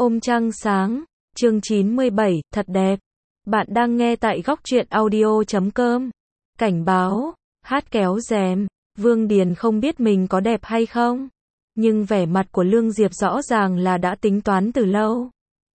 Ôm trăng sáng, chương 97, thật đẹp. Bạn đang nghe tại góc truyện audio.com. Cảnh báo, hát kéo rèm, Vương Điền không biết mình có đẹp hay không. Nhưng vẻ mặt của Lương Diệp rõ ràng là đã tính toán từ lâu.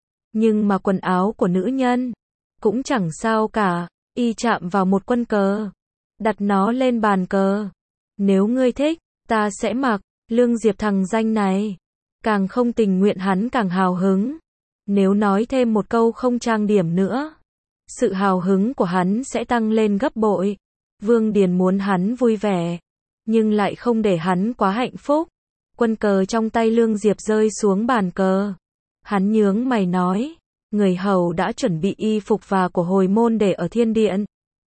Nhưng mà quần áo của nữ nhân, cũng chẳng sao cả, y chạm vào một quân cờ. Đặt nó lên bàn cờ. Nếu ngươi thích, ta sẽ mặc. Lương Diệp thằng danh này. Càng không tình nguyện hắn càng hào hứng. Nếu nói thêm một câu không trang điểm nữa, sự hào hứng của hắn sẽ tăng lên gấp bội. Vương Điền muốn hắn vui vẻ, nhưng lại không để hắn quá hạnh phúc. Quân cờ trong tay Lương Diệp rơi xuống bàn cờ. Hắn nhướng mày nói, người hầu đã chuẩn bị y phục và của hồi môn để ở thiên điện.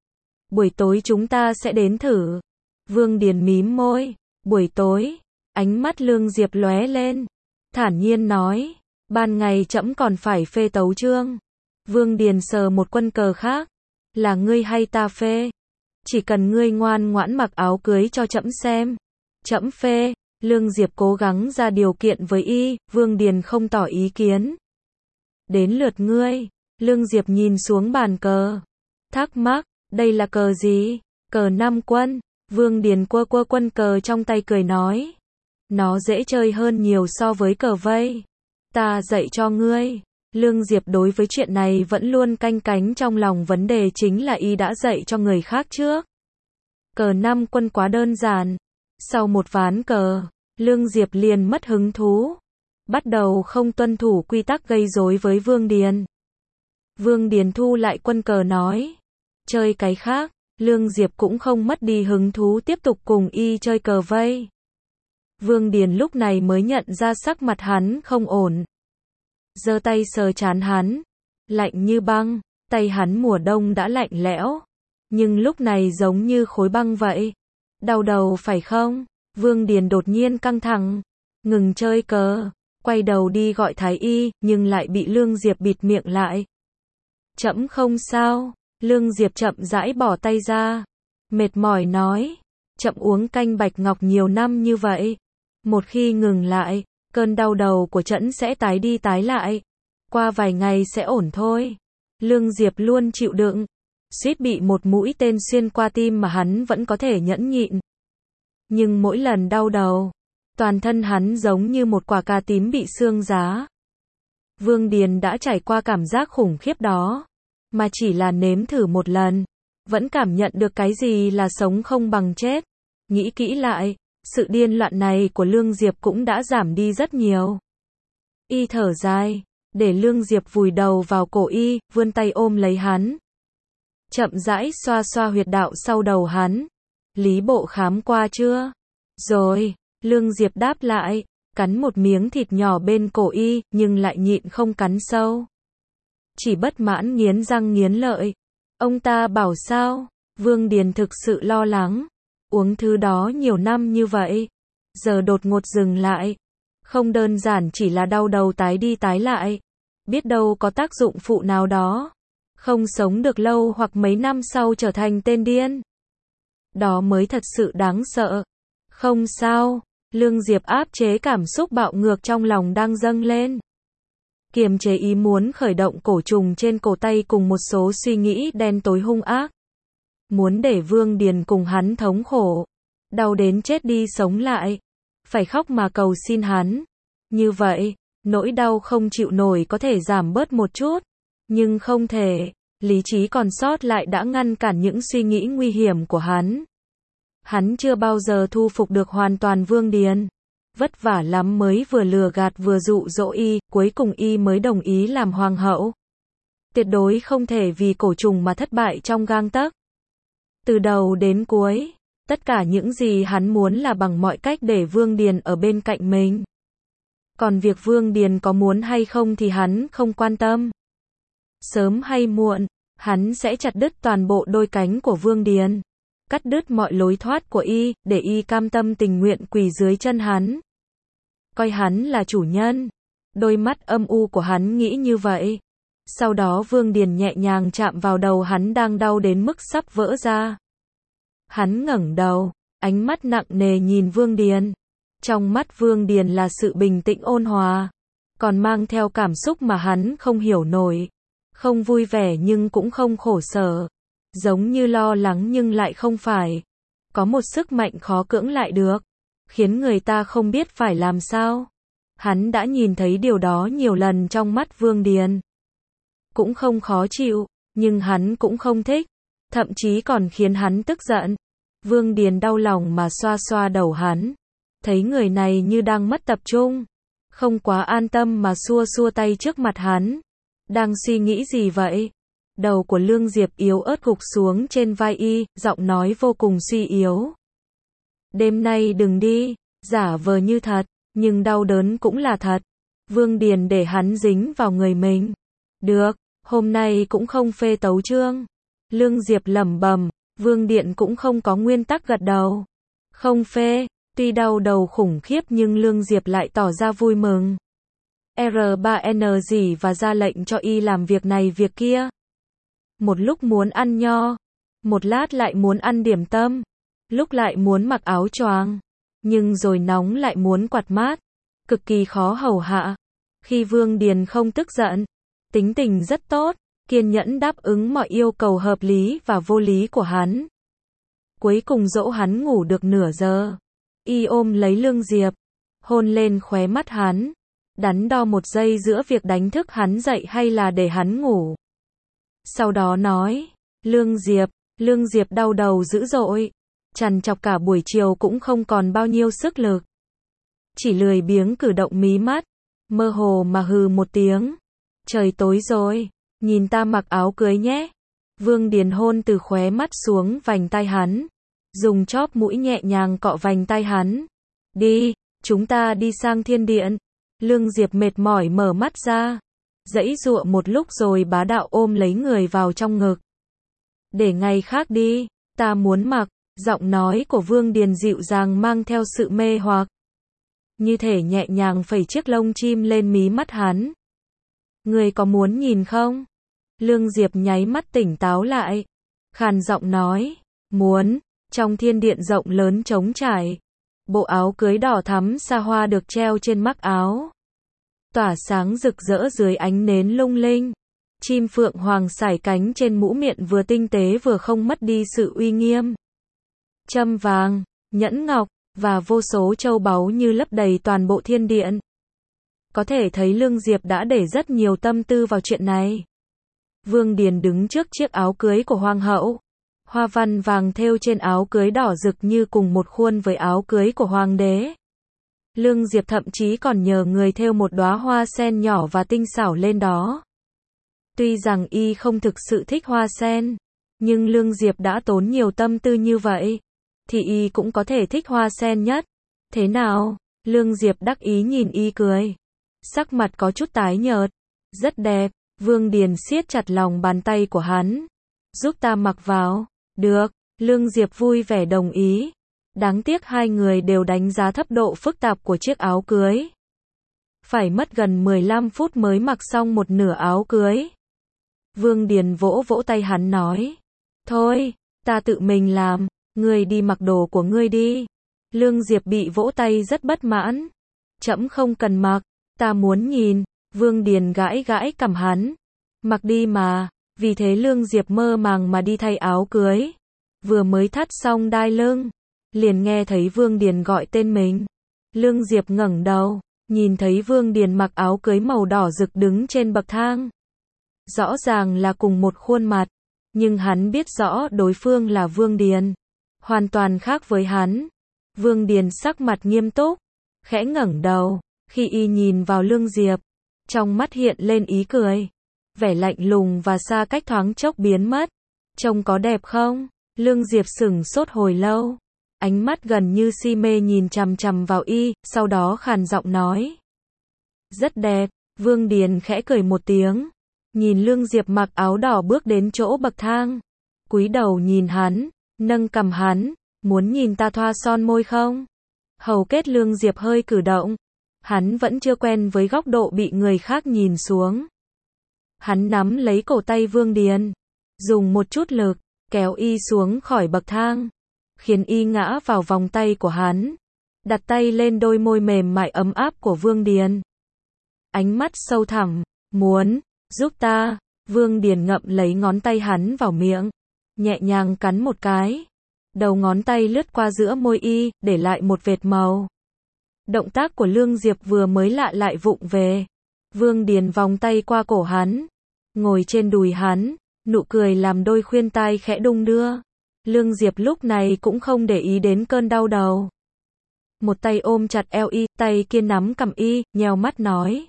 Buổi tối chúng ta sẽ đến thử. Vương Điền mím môi. Buổi tối, ánh mắt Lương Diệp lóe lên, thản nhiên nói, ban ngày trẫm còn phải phê tấu chương. Vương Điền sờ một quân cờ khác, là ngươi hay ta phê? Chỉ cần ngươi ngoan ngoãn mặc áo cưới cho trẫm xem, trẫm phê. Lương Diệp cố gắng ra điều kiện với y, Vương Điền không tỏ ý kiến. Đến lượt ngươi. Lương Diệp nhìn xuống bàn cờ, thắc mắc, đây là cờ gì? Cờ năm quân. Vương Điền quơ quơ quân cờ trong tay cười nói, nó dễ chơi hơn nhiều so với cờ vây. Ta dạy cho ngươi. Lương Diệp đối với chuyện này vẫn luôn canh cánh trong lòng, vấn đề chính là y đã dạy cho người khác trước. Cờ năm quân quá đơn giản. Sau một ván cờ, Lương Diệp liền mất hứng thú, bắt đầu không tuân thủ quy tắc gây rối với Vương Điền. Vương Điền thu lại quân cờ nói, chơi cái khác. Lương Diệp cũng không mất đi hứng thú tiếp tục cùng y chơi cờ vây. Vương Điền lúc này mới nhận ra sắc mặt hắn không ổn. Giơ tay sờ trán hắn, lạnh như băng, tay hắn mùa đông đã lạnh lẽo, nhưng lúc này giống như khối băng vậy. Đau đầu phải không? Vương Điền đột nhiên căng thẳng, ngừng chơi cờ, quay đầu đi gọi thái y, nhưng lại bị Lương Diệp bịt miệng lại. Trẫm không sao. Lương Diệp chậm rãi bỏ tay ra, mệt mỏi nói, trẫm uống canh bạch ngọc nhiều năm như vậy, một khi ngừng lại, cơn đau đầu của trẫm sẽ tái đi tái lại, qua vài ngày sẽ ổn thôi. Lương Diệp luôn chịu đựng, suýt bị một mũi tên xuyên qua tim mà hắn vẫn có thể nhẫn nhịn. Nhưng mỗi lần đau đầu, toàn thân hắn giống như một quả cà tím bị xương giá. Vương Điền đã trải qua cảm giác khủng khiếp đó, mà chỉ là nếm thử một lần, vẫn cảm nhận được cái gì là sống không bằng chết. Nghĩ kỹ lại, sự điên loạn này của Lương Diệp cũng đã giảm đi rất nhiều. Y thở dài, để Lương Diệp vùi đầu vào cổ y, vươn tay ôm lấy hắn. Chậm rãi xoa xoa huyệt đạo sau đầu hắn. Lý bộ khám qua chưa? Rồi. Lương Diệp đáp lại, cắn một miếng thịt nhỏ bên cổ y, nhưng lại nhịn không cắn sâu. Chỉ bất mãn nghiến răng nghiến lợi. Ông ta bảo sao? Vương Điền thực sự lo lắng. Uống thứ đó nhiều năm như vậy, giờ đột ngột dừng lại. Không đơn giản chỉ là đau đầu tái đi tái lại. Biết đâu có tác dụng phụ nào đó. Không sống được lâu hoặc mấy năm sau trở thành tên điên. Đó mới thật sự đáng sợ. Không sao. Lương Diệp áp chế cảm xúc bạo ngược trong lòng đang dâng lên. Kiềm chế ý muốn khởi động cổ trùng trên cổ tay cùng một số suy nghĩ đen tối hung ác. Muốn để Vương Điền cùng hắn thống khổ, đau đến chết đi sống lại, phải khóc mà cầu xin hắn. Như vậy, nỗi đau không chịu nổi có thể giảm bớt một chút, nhưng không thể. Lý trí còn sót lại đã ngăn cản những suy nghĩ nguy hiểm của hắn. Hắn chưa bao giờ thu phục được hoàn toàn Vương Điền. Vất vả lắm mới vừa lừa gạt vừa dụ dỗ y, cuối cùng y mới đồng ý làm hoàng hậu. Tuyệt đối không thể vì cổ trùng mà thất bại trong gang tấc. Từ đầu đến cuối, tất cả những gì hắn muốn là bằng mọi cách để Vương Điền ở bên cạnh mình. Còn việc Vương Điền có muốn hay không thì hắn không quan tâm. Sớm hay muộn, hắn sẽ chặt đứt toàn bộ đôi cánh của Vương Điền. Cắt đứt mọi lối thoát của y, để y cam tâm tình nguyện quỳ dưới chân hắn. Coi hắn là chủ nhân. Đôi mắt âm u của hắn nghĩ như vậy. Sau đó Vương Điền nhẹ nhàng chạm vào đầu hắn đang đau đến mức sắp vỡ ra. Hắn ngẩng đầu, ánh mắt nặng nề nhìn Vương Điền. Trong mắt Vương Điền là sự bình tĩnh ôn hòa. còn mang theo cảm xúc mà hắn không hiểu nổi. Không vui vẻ nhưng cũng không khổ sở. Giống như lo lắng nhưng lại không phải. Có một sức mạnh khó cưỡng lại được, khiến người ta không biết phải làm sao. Hắn đã nhìn thấy điều đó nhiều lần trong mắt Vương Điền. Cũng không khó chịu, nhưng hắn cũng không thích, thậm chí còn khiến hắn tức giận. Vương Điền đau lòng mà xoa xoa đầu hắn, thấy người này như đang mất tập trung, không quá an tâm mà xua xua tay trước mặt hắn. Đang suy nghĩ gì vậy? Đầu của Lương Diệp yếu ớt gục xuống trên vai y, giọng nói vô cùng suy yếu. Đêm nay đừng đi, giả vờ như thật, nhưng đau đớn cũng là thật. Vương Điền để hắn dính vào người mình. Được, hôm nay cũng không phê tấu chương. Lương Diệp lẩm bẩm, Vương Điện cũng không có nguyên tắc gật đầu. Không phê, tuy đau đầu khủng khiếp nhưng Lương Diệp lại tỏ ra vui mừng. R3N gì và ra lệnh cho y làm việc này việc kia. Một lúc muốn ăn nho, một lát lại muốn ăn điểm tâm, lúc lại muốn mặc áo choàng, nhưng rồi nóng lại muốn quạt mát, cực kỳ khó hầu hạ. Khi Vương Điền không tức giận, tính tình rất tốt, kiên nhẫn đáp ứng mọi yêu cầu hợp lý và vô lý của hắn. Cuối cùng dỗ hắn ngủ được nửa giờ. Y ôm lấy Lương Diệp, hôn lên khóe mắt hắn, đắn đo một giây giữa việc đánh thức hắn dậy hay là để hắn ngủ. Sau đó nói, Lương Diệp đau đầu dữ dội, trằn trọc cả buổi chiều cũng không còn bao nhiêu sức lực. Chỉ lười biếng cử động mí mắt, mơ hồ mà hừ một tiếng. Trời tối rồi, nhìn ta mặc áo cưới nhé. Vương Điền hôn từ khóe mắt xuống vành tai hắn, dùng chóp mũi nhẹ nhàng cọ vành tai hắn. Đi, chúng ta đi sang thiên điện. Lương Diệp mệt mỏi mở mắt ra, giãy giụa một lúc rồi bá đạo ôm lấy người vào trong ngực. Để ngày khác đi, ta muốn mặc. Giọng nói của Vương Điền dịu dàng mang theo sự mê hoặc, như thể nhẹ nhàng phẩy chiếc lông chim lên mí mắt hắn. Người có muốn nhìn không? Lương Diệp nháy mắt tỉnh táo lại, khàn giọng nói, muốn. Trong thiên điện rộng lớn trống trải, bộ áo cưới đỏ thắm xa hoa được treo trên mắc áo, tỏa sáng rực rỡ dưới ánh nến lung linh. Chim phượng hoàng sải cánh trên mũ miện vừa tinh tế vừa không mất đi sự uy nghiêm. Châm vàng, nhẫn ngọc, và vô số châu báu như lấp đầy toàn bộ thiên điện. Có thể thấy Lương Diệp đã để rất nhiều tâm tư vào chuyện này. Vương Điền đứng trước chiếc áo cưới của hoàng hậu. Hoa văn vàng thêu trên áo cưới đỏ rực như cùng một khuôn với áo cưới của hoàng đế. Lương Diệp thậm chí còn nhờ người thêu một đóa hoa sen nhỏ và tinh xảo lên đó. Tuy rằng y không thực sự thích hoa sen, nhưng Lương Diệp đã tốn nhiều tâm tư như vậy, thì y cũng có thể thích hoa sen nhất. Thế nào? Lương Diệp đắc ý nhìn y cười. Sắc mặt có chút tái nhợt. Rất đẹp. Vương Điền siết chặt lòng bàn tay của hắn. Giúp ta mặc vào. Được. Lương Diệp vui vẻ đồng ý. Đáng tiếc hai người đều đánh giá thấp độ phức tạp của chiếc áo cưới. Phải mất gần 15 phút mới mặc xong một nửa áo cưới. Vương Điền vỗ vỗ tay hắn nói. Thôi, ta tự mình làm. Ngươi đi mặc đồ của ngươi đi. Lương Diệp bị vỗ tay rất bất mãn. Trẫm không cần mặc, ta muốn nhìn. Vương Điền gãi gãi cằm hắn. Mặc đi mà. Vì thế Lương Diệp mơ màng mà đi thay áo cưới. Vừa mới thắt xong đai lưng, liền nghe thấy Vương Điền gọi tên mình. Lương Diệp ngẩng đầu, nhìn thấy Vương Điền mặc áo cưới màu đỏ rực đứng trên bậc thang. Rõ ràng là cùng một khuôn mặt, nhưng hắn biết rõ đối phương là Vương Điền. Hoàn toàn khác với hắn. Vương Điền sắc mặt nghiêm túc, khẽ ngẩng đầu, khi y nhìn vào Lương Diệp, trong mắt hiện lên ý cười. Vẻ lạnh lùng và xa cách thoáng chốc biến mất. Trông có đẹp không? Lương Diệp sững sốt hồi lâu, ánh mắt gần như si mê nhìn chằm chằm vào y, sau đó khàn giọng nói. Rất đẹp. Vương Điền khẽ cười một tiếng, nhìn Lương Diệp mặc áo đỏ bước đến chỗ bậc thang, cúi đầu nhìn hắn, nâng cằm hắn, muốn nhìn ta thoa son môi không? Hầu kết Lương Diệp hơi cử động, hắn vẫn chưa quen với góc độ bị người khác nhìn xuống. Hắn nắm lấy cổ tay Vương Điền, dùng một chút lực, kéo y xuống khỏi bậc thang, khiến y ngã vào vòng tay của hắn, đặt tay lên đôi môi mềm mại ấm áp của Vương Điền. ánh mắt sâu thẳm, muốn, giúp ta, Vương Điền ngậm lấy ngón tay hắn vào miệng, nhẹ nhàng cắn một cái. Đầu ngón tay lướt qua giữa môi y, để lại một vệt màu. Động tác của Lương Diệp vừa mới lạ lại vụng về. Vương Điền vòng tay qua cổ hắn, ngồi trên đùi hắn, nụ cười làm đôi khuyên tai khẽ đung đưa. Lương Diệp lúc này cũng không để ý đến cơn đau đầu. Một tay ôm chặt eo y, tay kia nắm cằm y, nheo mắt nói.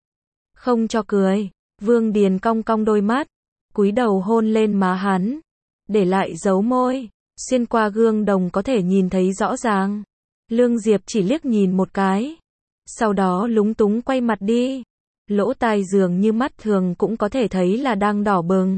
Không cho cười. Vương Điền cong cong đôi mắt, cúi đầu hôn lên má hắn, để lại dấu môi, xuyên qua gương đồng có thể nhìn thấy rõ ràng. Lương Diệp chỉ liếc nhìn một cái, sau đó lúng túng quay mặt đi. Lỗ tai dường như mắt thường cũng có thể thấy là đang đỏ bừng.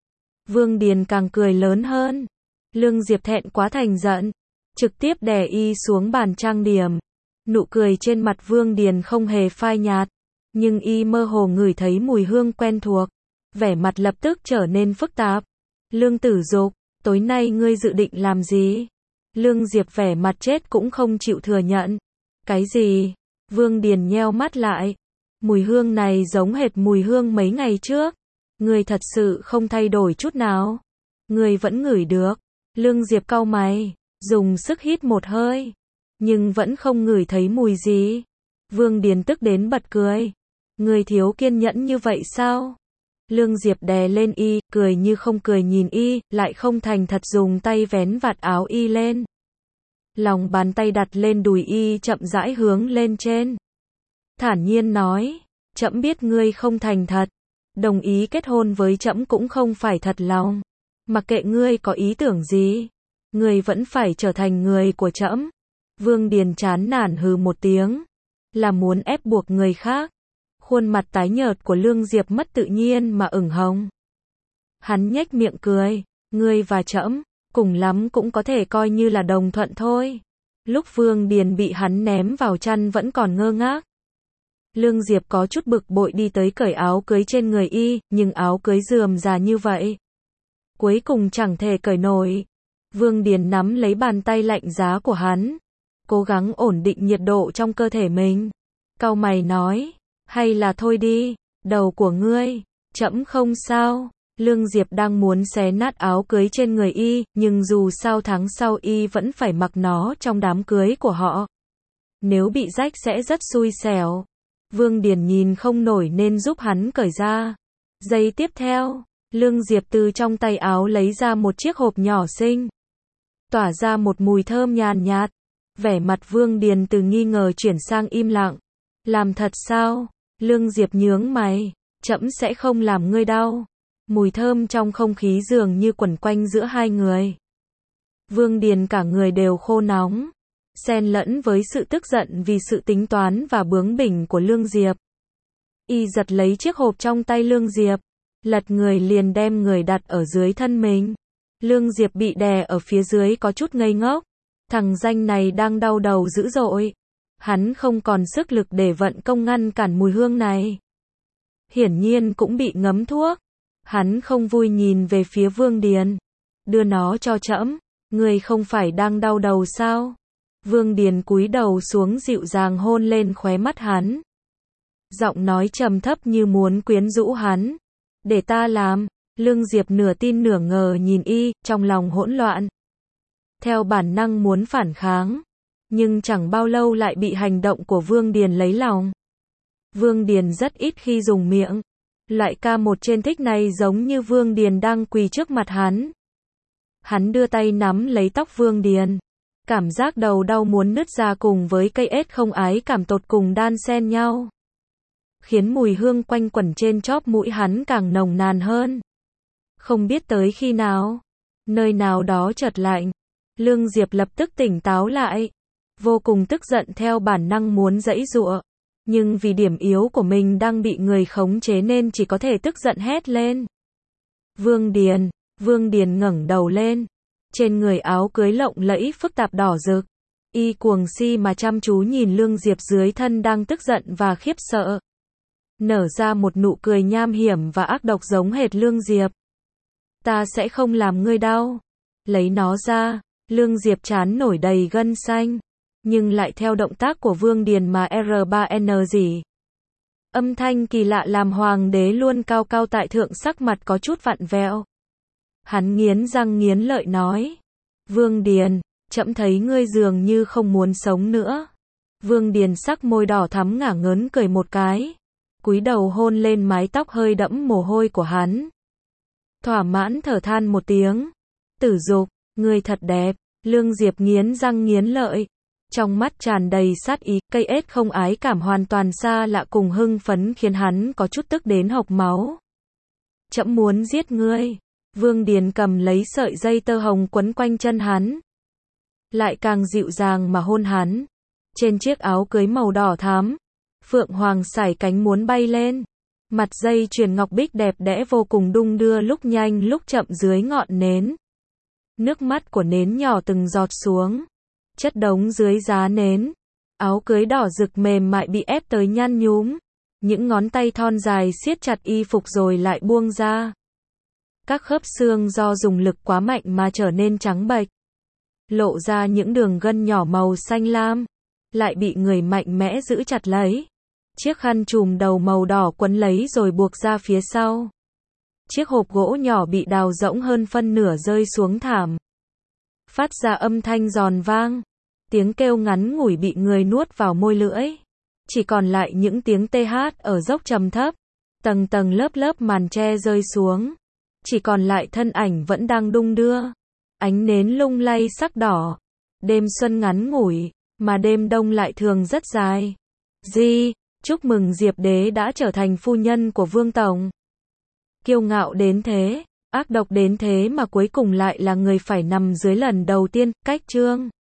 Vương Điền càng cười lớn hơn. Lương Diệp thẹn quá thành giận, trực tiếp đè y xuống bàn trang điểm. Nụ cười trên mặt Vương Điền không hề phai nhạt, nhưng y mơ hồ ngửi thấy mùi hương quen thuộc, vẻ mặt lập tức trở nên phức tạp. Lương Tử Dục, tối nay ngươi dự định làm gì? Lương Diệp vẻ mặt chết cũng không chịu thừa nhận. Cái gì? Vương Điền nheo mắt lại. Mùi hương này giống hệt mùi hương mấy ngày trước. Ngươi thật sự không thay đổi chút nào. Ngươi vẫn ngửi được. Lương Diệp cau mày, dùng sức hít một hơi, nhưng vẫn không ngửi thấy mùi gì. Vương Điền tức đến bật cười. Ngươi thiếu kiên nhẫn như vậy sao? Lương Diệp đè lên y, cười như không cười nhìn y, lại không thành thật dùng tay vén vạt áo y lên. Lòng bàn tay đặt lên đùi y chậm rãi hướng lên trên. Thản nhiên nói, trẫm biết ngươi không thành thật, đồng ý kết hôn với trẫm cũng không phải thật lòng. Mặc kệ ngươi có ý tưởng gì, ngươi vẫn phải trở thành người của trẫm. Vương Điền chán nản hừ một tiếng, là muốn ép buộc người khác. Khuôn mặt tái nhợt của Lương Diệp mất tự nhiên mà ửng hồng. Hắn nhếch miệng cười, ngươi và trẫm, cùng lắm cũng có thể coi như là đồng thuận thôi. Lúc Vương Điền bị hắn ném vào chăn vẫn còn ngơ ngác. Lương Diệp có chút bực bội đi tới cởi áo cưới trên người y, nhưng áo cưới rườm rà như vậy, cuối cùng chẳng thể cởi nổi. Vương Điền nắm lấy bàn tay lạnh giá của hắn, cố gắng ổn định nhiệt độ trong cơ thể mình. Cau mày nói, hay là thôi đi, đầu của ngươi, trẫm không sao. Lương Diệp đang muốn xé nát áo cưới trên người y, nhưng dù sao tháng sau y vẫn phải mặc nó trong đám cưới của họ. Nếu bị rách sẽ rất xui xẻo. Vương Điền nhìn không nổi nên giúp hắn cởi ra. Giây tiếp theo, Lương Diệp từ trong tay áo lấy ra một chiếc hộp nhỏ xinh, tỏa ra một mùi thơm nhàn nhạt. Vẻ mặt Vương Điền từ nghi ngờ chuyển sang im lặng. Làm thật sao? Lương Diệp nhướng mày, trẫm sẽ không làm ngươi đau. Mùi thơm trong không khí dường như quẩn quanh giữa hai người. Vương Điền cả người đều khô nóng, xen lẫn với sự tức giận vì sự tính toán và bướng bỉnh của Lương Diệp. Y giật lấy chiếc hộp trong tay Lương Diệp, lật người liền đem người đặt ở dưới thân mình. Lương Diệp bị đè ở phía dưới có chút ngây ngốc. Thằng danh này đang đau đầu dữ dội. Hắn không còn sức lực để vận công ngăn cản mùi hương này. Hiển nhiên cũng bị ngấm thuốc. Hắn không vui nhìn về phía Vương Điền. Đưa nó cho trẫm, ngươi không phải đang đau đầu sao? Vương Điền cúi đầu xuống dịu dàng hôn lên khóe mắt hắn. Giọng nói trầm thấp như muốn quyến rũ hắn. Để ta làm. Lương Diệp nửa tin nửa ngờ nhìn y, trong lòng hỗn loạn. Theo bản năng muốn phản kháng, nhưng chẳng bao lâu lại bị hành động của Vương Điền lấy lòng. Vương Điền rất ít khi dùng miệng. Loại ca một trên thích này giống như Vương Điền đang quỳ trước mặt hắn. Hắn đưa tay nắm lấy tóc Vương Điền. Cảm giác đầu đau muốn nứt ra cùng với cây ết không ái cảm tột cùng đan xen nhau, khiến mùi hương quanh quẩn trên chóp mũi hắn càng nồng nàn hơn. Không biết tới khi nào, nơi nào đó chợt lạnh. Lương Diệp lập tức tỉnh táo lại, vô cùng tức giận theo bản năng muốn giãy giụa, nhưng vì điểm yếu của mình đang bị người khống chế nên chỉ có thể tức giận hét lên. Vương Điền ngẩng đầu lên, trên người áo cưới lộng lẫy phức tạp đỏ rực, y cuồng si mà chăm chú nhìn Lương Diệp dưới thân đang tức giận và khiếp sợ, nở ra một nụ cười nham hiểm và ác độc giống hệt Lương Diệp. Ta sẽ không làm ngươi đau. Lấy nó ra. Lương Diệp trán nổi đầy gân xanh, nhưng lại theo động tác của Vương Điền mà R3N gì. Âm thanh kỳ lạ làm hoàng đế luôn cao cao tại thượng sắc mặt có chút vặn vẹo. Hắn nghiến răng nghiến lợi nói. Vương Điền, trẫm thấy ngươi dường như không muốn sống nữa. Vương Điền sắc môi đỏ thắm ngả ngớn cười một cái. Cúi đầu hôn lên mái tóc hơi đẫm mồ hôi của hắn. Thỏa mãn thở than một tiếng. Tử Dục, ngươi thật đẹp. Lương Diệp nghiến răng nghiến lợi. Trong mắt tràn đầy sát ý, cây ết không ái cảm hoàn toàn xa lạ cùng hưng phấn khiến hắn có chút tức đến hộc máu. Trẫm muốn giết ngươi. Vương Điền cầm lấy sợi dây tơ hồng quấn quanh chân hắn. Lại càng dịu dàng mà hôn hắn. Trên chiếc áo cưới màu đỏ thắm, phượng hoàng sải cánh muốn bay lên. Mặt dây chuyền ngọc bích đẹp đẽ vô cùng đung đưa lúc nhanh lúc chậm dưới ngọn nến. Nước mắt của nến nhỏ từng giọt xuống, chất đống dưới giá nến. Áo cưới đỏ rực mềm mại bị ép tới nhăn nhúm. Những ngón tay thon dài siết chặt y phục rồi lại buông ra. Các khớp xương do dùng lực quá mạnh mà trở nên trắng bệch. Lộ ra những đường gân nhỏ màu xanh lam. Lại bị người mạnh mẽ giữ chặt lấy. Chiếc khăn trùm đầu màu đỏ quấn lấy rồi buộc ra phía sau. Chiếc hộp gỗ nhỏ bị đào rỗng hơn phân nửa rơi xuống thảm. Phát ra âm thanh giòn vang. Tiếng kêu ngắn ngủi bị người nuốt vào môi lưỡi. Chỉ còn lại những tiếng tê hát ở dốc trầm thấp. Tầng tầng lớp lớp màn tre rơi xuống. Chỉ còn lại thân ảnh vẫn đang đung đưa. Ánh nến lung lay sắc đỏ. Đêm xuân ngắn ngủi, mà đêm đông lại thường rất dài. Chúc mừng Diệp Đế đã trở thành phu nhân của Vương Tổng. Kiêu ngạo đến thế, ác độc đến thế mà cuối cùng lại là người phải nằm dưới lần đầu tiên, cách chương.